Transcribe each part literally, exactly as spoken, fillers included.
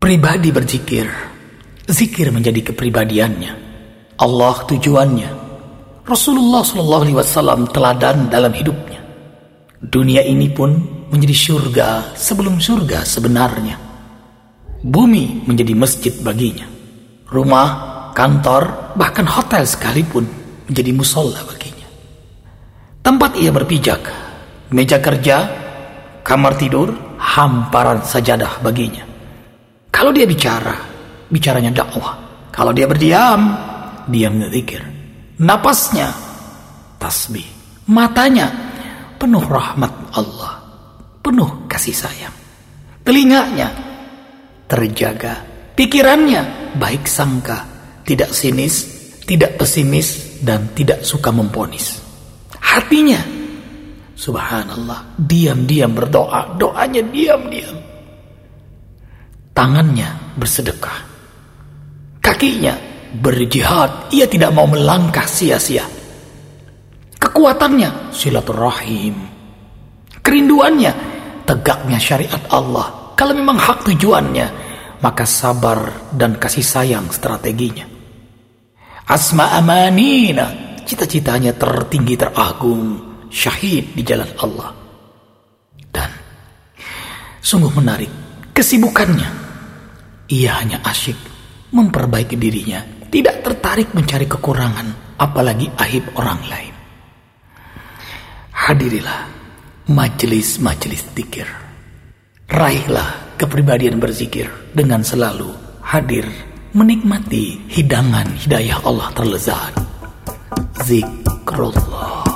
Pribadi berzikir, zikir menjadi kepribadiannya, Allah tujuannya, Rasulullah shallallahu alaihi wasallam teladan dalam hidupnya. Dunia ini pun menjadi surga sebelum surga sebenarnya. Bumi menjadi masjid baginya. Rumah, kantor, bahkan hotel sekalipun menjadi musola baginya. Tempat ia berpijak, meja kerja, kamar tidur, hamparan sajadah baginya. Kalau dia bicara, bicaranya dakwah. Kalau dia berdiam, dia berzikir. Napasnya tasbih. Matanya penuh rahmat Allah, penuh kasih sayang. Telinganya terjaga. Pikirannya baik sangka, tidak sinis, tidak pesimis, dan tidak suka memponis. Hatinya, subhanallah, diam-diam berdoa. Doanya diam-diam. Tangannya bersedekah. Kakinya berjihad. Ia tidak mau melangkah sia-sia. Kekuatannya silaturahim. Kerinduannya tegaknya syariat Allah. Kalau memang hak tujuannya, maka sabar dan kasih sayang strateginya. Asma amanina, cita-citanya tertinggi teragung, syahid di jalan Allah. Dan sungguh menarik, kesibukannya, ia hanya asyik memperbaiki dirinya, tidak tertarik mencari kekurangan, apalagi aib orang lain. Hadirilah majelis-majelis zikir. Raihlah kepribadian berzikir dengan selalu hadir menikmati hidangan hidayah Allah terlezat. Zikrullah.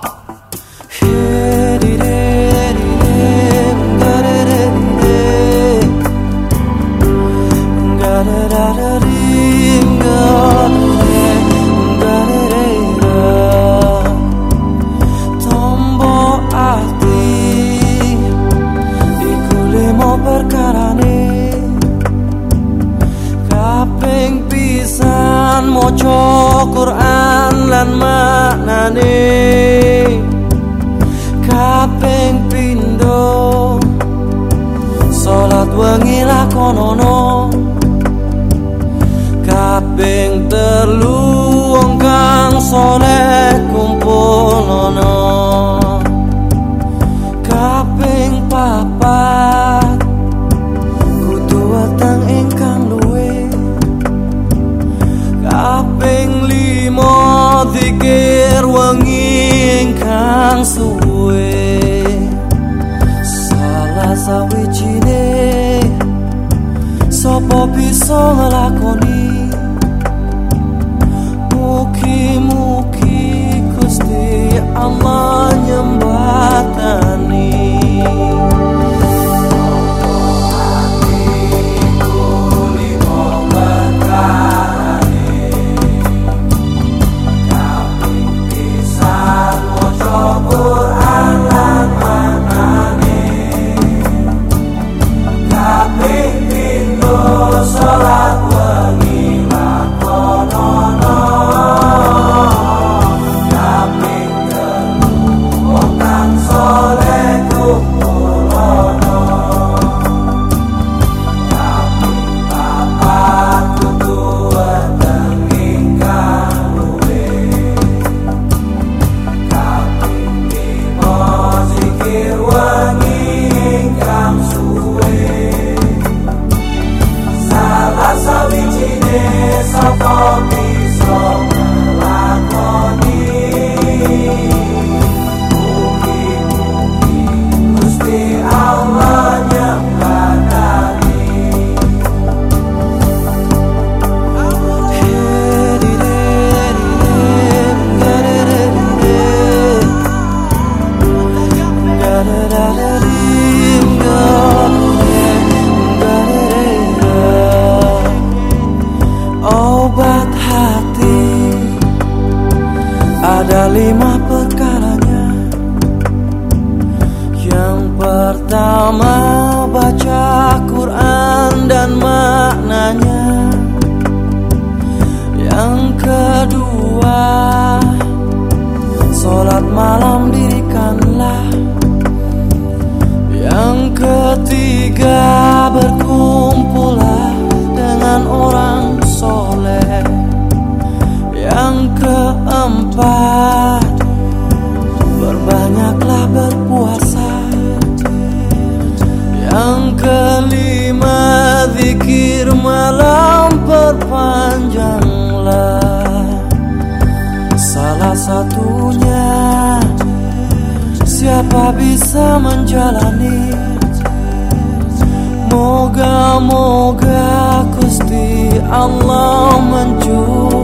Moco Quran lan maknane kaping pindho salat wengi lakonono kaping telu wong kang saleh kumpulana kaping papat kudu weteng ingkang luwih kaping limo zikir wengi ingkang suwe salah sawijine sapa bisa nglakoni mugi-mugi Gusti Allah nyembatani. Ada lima perkaranya. Yang pertama baca Quran dan maknanya. Yang kedua sholat malam dirikanlah. Yang ketiga berkumpullah malam perpanjanglah. Salah satunya, siapa bisa menjalani? Moga-moga Gusti Allah mencuri